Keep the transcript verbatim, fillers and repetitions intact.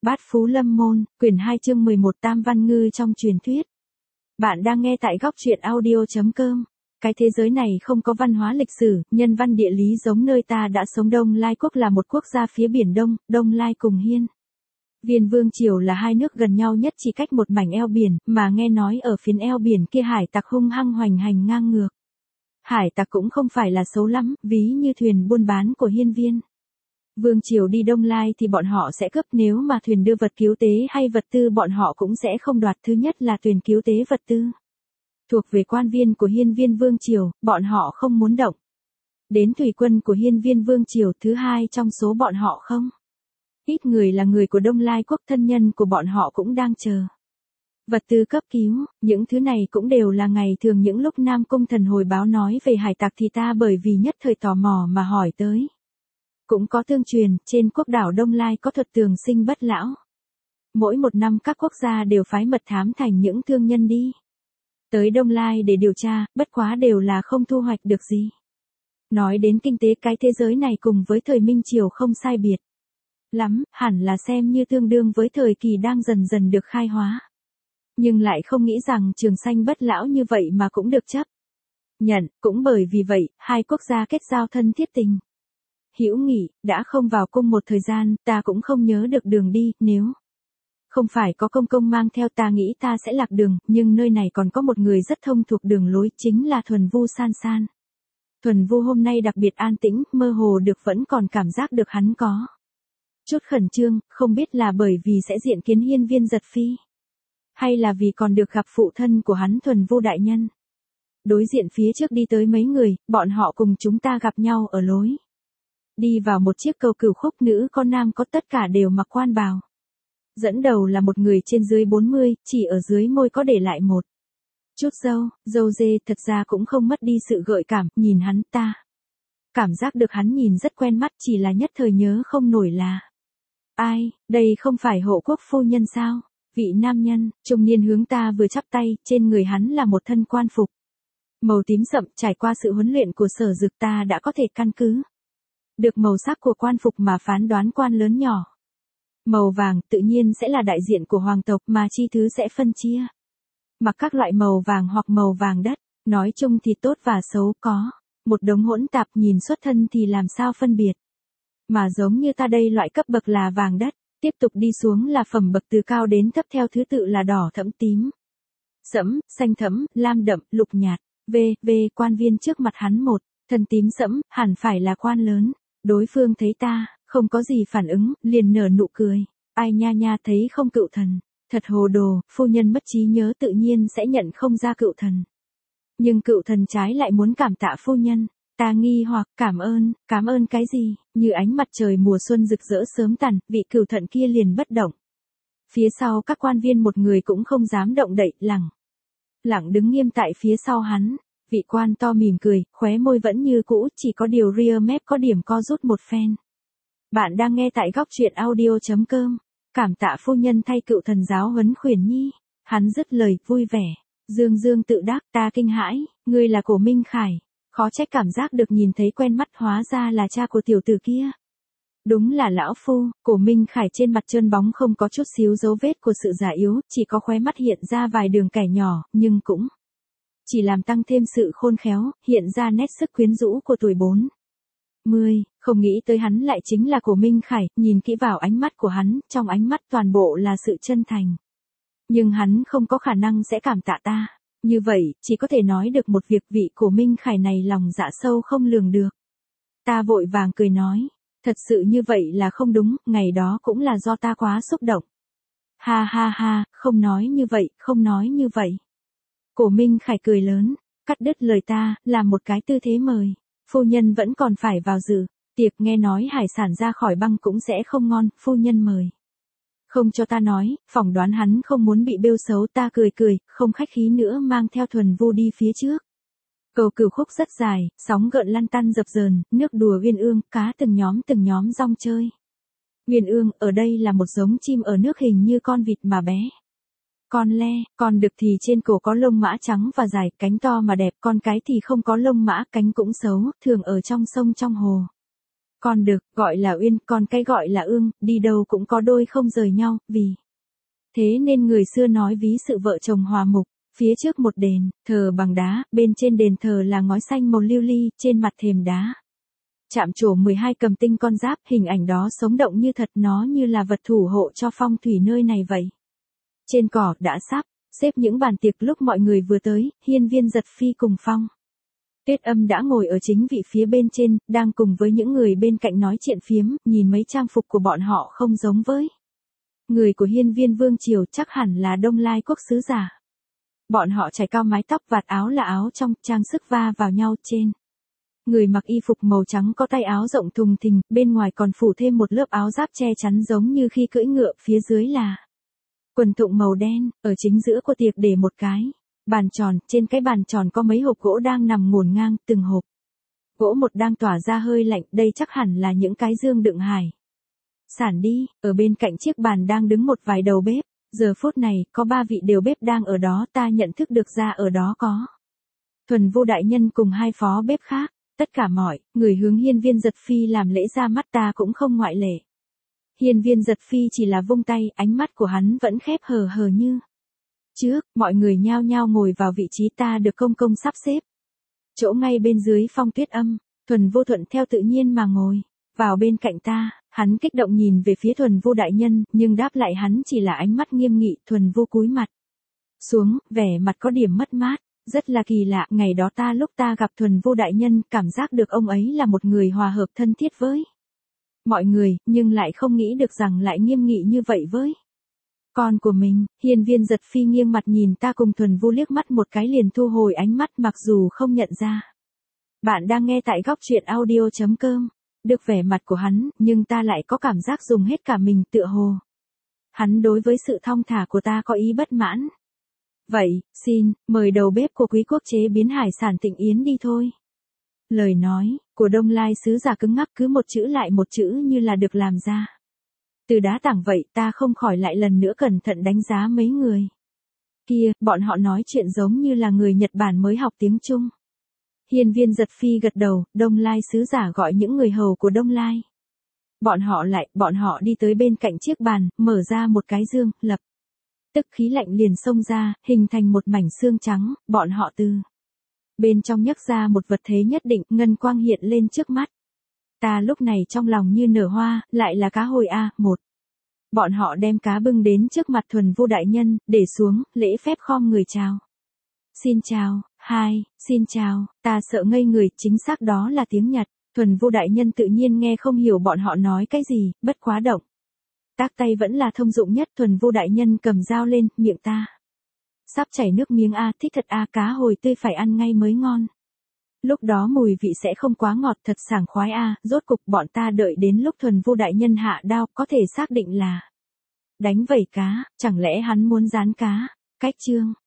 Bát Phú Lâm Môn, quyển hai chương mười một Tam Văn Ngư trong truyền thuyết. Bạn đang nghe tại góc truyện audio chấm com. Cái thế giới này không có văn hóa lịch sử, nhân văn địa lý giống nơi ta đã sống. Đông Lai quốc là một quốc gia phía biển Đông, Đông Lai cùng Hiên Viên Vương Triều là hai nước gần nhau nhất chỉ cách một mảnh eo biển, mà nghe nói ở phiến eo biển kia hải tặc hung hăng hoành hành ngang ngược. Hải tặc cũng không phải là xấu lắm, ví như thuyền buôn bán của Hiên Viên Vương Triều đi Đông Lai thì bọn họ sẽ cướp, nếu mà thuyền đưa vật cứu tế hay vật tư bọn họ cũng sẽ không đoạt. Thứ nhất là thuyền cứu tế vật tư thuộc về quan viên của Hiên Viên Vương Triều, bọn họ không muốn động đến thủy quân của Hiên Viên Vương Triều. Thứ hai, trong số bọn họ không ít người là người của Đông Lai quốc, thân nhân của bọn họ cũng đang chờ vật tư cấp cứu. Những thứ này cũng đều là ngày thường. Những lúc Nam Cung Thần hồi báo nói về hải tặc thì ta bởi vì nhất thời tò mò mà hỏi tới. Cũng có tương truyền, trên quốc đảo Đông Lai có thuật tường sinh bất lão. Mỗi một năm các quốc gia đều phái mật thám thành những thương nhân đi tới Đông Lai để điều tra, bất quá đều là không thu hoạch được gì. Nói đến kinh tế, cái thế giới này cùng với thời Minh Triều không sai biệt lắm, hẳn là xem như tương đương với thời kỳ đang dần dần được khai hóa. Nhưng lại không nghĩ rằng trường sanh bất lão như vậy mà cũng được chấp nhận. Cũng bởi vì vậy, hai quốc gia kết giao thân thiết tình hữu nghị, đã không vào cung một thời gian, ta cũng không nhớ được đường đi. Nếu không phải có công công mang theo, ta nghĩ ta sẽ lạc đường. Nhưng nơi này còn có một người rất thông thuộc đường lối, chính là Thuần Vu San San. Thuần Vu hôm nay đặc biệt an tĩnh, mơ hồ được vẫn còn cảm giác được hắn có chút khẩn trương, không biết là bởi vì sẽ diện kiến Hiên Viên Giật Phi, hay là vì còn được gặp phụ thân của hắn Thuần Vu đại nhân. Đối diện phía trước đi tới mấy người, bọn họ cùng chúng ta gặp nhau ở lối đi vào một chiếc cầu cửu khúc, nữ có nam có, tất cả đều mặc quan bào. Dẫn đầu là một người trên dưới bốn mươi, chỉ ở dưới môi có để lại một chút râu, râu dê, thật ra cũng không mất đi sự gợi cảm. Nhìn hắn, ta cảm giác được hắn nhìn rất quen mắt, chỉ là nhất thời nhớ không nổi là ai. Đây không phải Hộ Quốc phu nhân sao? Vị nam nhân trung niên hướng ta vừa chắp tay, trên người hắn là một thân quan phục màu tím sậm. Trải qua sự huấn luyện của Sở Dực, ta đã có thể căn cứ được màu sắc của quan phục mà phán đoán quan lớn nhỏ. Màu vàng tự nhiên sẽ là đại diện của hoàng tộc, mà chi thứ sẽ phân chia mặc các loại màu vàng hoặc màu vàng đất. Nói chung thì tốt và xấu có một đống hỗn tạp, nhìn xuất thân thì làm sao phân biệt. Mà giống như ta đây, loại cấp bậc là vàng đất. Tiếp tục đi xuống là phẩm bậc từ cao đến thấp, theo thứ tự là đỏ thẫm, tím sẫm, xanh thẫm, lam đậm, lục nhạt. V, V, quan viên trước mặt hắn một thân tím sẫm, hẳn phải là quan lớn. Đối phương thấy ta không có gì phản ứng, liền nở nụ cười. Ai nha nha, thấy không cựu thần, thật hồ đồ. Phu nhân mất trí nhớ tự nhiên sẽ nhận không ra cựu thần, nhưng cựu thần trái lại muốn cảm tạ phu nhân. Ta nghi hoặc, cảm ơn, cảm ơn cái gì? Như ánh mặt trời mùa xuân rực rỡ sớm tàn, vị cửu thần kia liền bất động. Phía sau các quan viên một người cũng không dám động đậy, lẳng lặng đứng nghiêm tại phía sau hắn. Vị quan to mỉm cười, khóe môi vẫn như cũ, chỉ có điều ria mép có điểm co rút một phen. Bạn đang nghe tại góc truyện audio chấm com. Cảm tạ phu nhân thay cựu thần giáo huấn Khuyển Nhi. Hắn dứt lời, vui vẻ dương dương tự đắc. Ta kinh hãi, ngươi là Cổ Minh Khải. Khó trách cảm giác được nhìn thấy quen mắt, hóa ra là cha của tiểu tử kia. Đúng là lão phu. Cổ Minh Khải trên mặt trơn bóng không có chút xíu dấu vết của sự già yếu, chỉ có khóe mắt hiện ra vài đường kẻ nhỏ, nhưng cũng chỉ làm tăng thêm sự khôn khéo, hiện ra nét sức quyến rũ của tuổi bốn mươi. Không nghĩ tới hắn lại chính là Cổ Minh Khải. Nhìn kỹ vào ánh mắt của hắn, trong ánh mắt toàn bộ là sự chân thành. Nhưng hắn không có khả năng sẽ cảm tạ ta. Như vậy, chỉ có thể nói được một việc, vị Cổ Minh Khải này lòng dạ sâu không lường được. Ta vội vàng cười nói, thật sự như vậy là không đúng, ngày đó cũng là do ta quá xúc động. Ha ha ha, không nói như vậy, không nói như vậy. Cổ Minh Khải cười lớn, cắt đứt lời ta, làm một cái tư thế mời. Phu nhân vẫn còn phải vào dự tiệc, nghe nói hải sản ra khỏi băng cũng sẽ không ngon, phu nhân mời. Không cho ta nói, phỏng đoán hắn không muốn bị bêu xấu. Ta cười cười, không khách khí nữa, mang theo Thuần Vu đi phía trước. Cầu cửu khúc rất dài, sóng gợn lăn tăn dập dờn, nước đùa uyên ương, cá từng nhóm từng nhóm rong chơi. Uyên ương, ở đây là một giống chim ở nước hình như con vịt mà bé. Con le, con đực thì trên cổ có lông mã trắng và dài, cánh to mà đẹp, con cái thì không có lông mã, cánh cũng xấu, thường ở trong sông trong hồ. Con đực, gọi là Uyên, còn cái gọi là Ương, đi đâu cũng có đôi không rời nhau, vì thế nên người xưa nói ví sự vợ chồng hòa mục. Phía trước một đền, thờ bằng đá, bên trên đền thờ là ngói xanh màu lưu ly, trên mặt thềm đá. Chạm trổ mười hai cầm tinh con giáp, hình ảnh đó sống động như thật, nó như là vật thủ hộ cho phong thủy nơi này vậy. Trên cỏ đã sắp xếp những bàn tiệc lúc mọi người vừa tới, Hiên Viên Giật Phi cùng Phong Tuyết Âm đã ngồi ở chính vị phía bên trên, đang cùng với những người bên cạnh nói chuyện phiếm, nhìn mấy trang phục của bọn họ không giống với người của Hiên Viên Vương Triều, chắc hẳn là Đông Lai quốc sứ giả. Bọn họ chải cao mái tóc, vạt áo là áo trong, trang sức va vào nhau trên. Người mặc y phục màu trắng có tay áo rộng thùng thình, bên ngoài còn phủ thêm một lớp áo giáp che chắn giống như khi cưỡi ngựa, phía dưới là quần thụng màu đen, ở chính giữa của tiệc để một cái bàn tròn, trên cái bàn tròn có mấy hộp gỗ đang nằm ngổn ngang, từng hộp gỗ một đang tỏa ra hơi lạnh, đây chắc hẳn là những cái dương đựng hải sản đi. Ở bên cạnh chiếc bàn đang đứng một vài đầu bếp, giờ phút này, có ba vị đều bếp đang ở đó, ta nhận thức được ra ở đó có Thuần Vu đại nhân cùng hai phó bếp khác, tất cả mọi người hướng Hiên Viên Giật Phi làm lễ, ra mắt ta cũng không ngoại lệ. Hiên Viên Giật Phi chỉ là vung tay, ánh mắt của hắn vẫn khép hờ hờ như trước, mọi người nhao nhao ngồi vào vị trí ta được công công sắp xếp. Chỗ ngay bên dưới Phong Tuyết Âm, Thuần Vô thuận theo tự nhiên mà ngồi vào bên cạnh ta, hắn kích động nhìn về phía Thuần Vu đại nhân, nhưng đáp lại hắn chỉ là ánh mắt nghiêm nghị. Thuần Vu cúi mặt xuống, vẻ mặt có điểm mất mát, rất là kỳ lạ, ngày đó ta lúc ta gặp Thuần Vu đại nhân, cảm giác được ông ấy là một người hòa hợp thân thiết với mọi người, nhưng lại không nghĩ được rằng lại nghiêm nghị như vậy với con của mình. Hiên Viên Giật Phi nghiêng mặt nhìn ta cùng Thuần Vu liếc mắt một cái liền thu hồi ánh mắt, mặc dù không nhận ra. Bạn đang nghe tại góc truyện audio chấm com. Được vẻ mặt của hắn, nhưng ta lại có cảm giác dùng hết cả mình, tựa hồ hắn đối với sự thong thả của ta có ý bất mãn. Vậy, xin, mời đầu bếp của quý quốc chế biến hải sản Tịnh Yến đi thôi. Lời nói của Đông Lai sứ giả cứng ngắc, cứ một chữ lại một chữ như là được làm ra từ đá tảng vậy. Ta không khỏi lại lần nữa cẩn thận đánh giá mấy người kia, bọn họ nói chuyện giống như là người Nhật Bản mới học tiếng Trung. Hiên Viên Giật Phi gật đầu, Đông Lai sứ giả gọi những người hầu của Đông Lai. Bọn họ lại, bọn họ đi tới bên cạnh chiếc bàn, mở ra một cái dương, lập tức khí lạnh liền xông ra, hình thành một mảnh xương trắng, bọn họ từ bên trong nhấc ra một vật thế nhất định, ngân quang hiện lên trước mắt. Ta lúc này trong lòng như nở hoa, lại là cá hồi a, một. Bọn họ đem cá bưng đến trước mặt Thuần Vu đại nhân, để xuống, lễ phép khom người chào. Xin chào. Hai, xin chào, ta sợ ngây người, chính xác đó là tiếng Nhật. Thuần Vu đại nhân tự nhiên nghe không hiểu bọn họ nói cái gì, bất quá động tác tay vẫn là thông dụng nhất. Thuần Vu đại nhân cầm dao lên, miệng ta sắp chảy nước miếng a, thích thật a, cá hồi tươi phải ăn ngay mới ngon. Lúc đó mùi vị sẽ không quá ngọt, thật sảng khoái a, rốt cục bọn ta đợi đến lúc Thuần Vu đại nhân hạ đao, có thể xác định là đánh vẩy cá, chẳng lẽ hắn muốn rán cá. Cách chương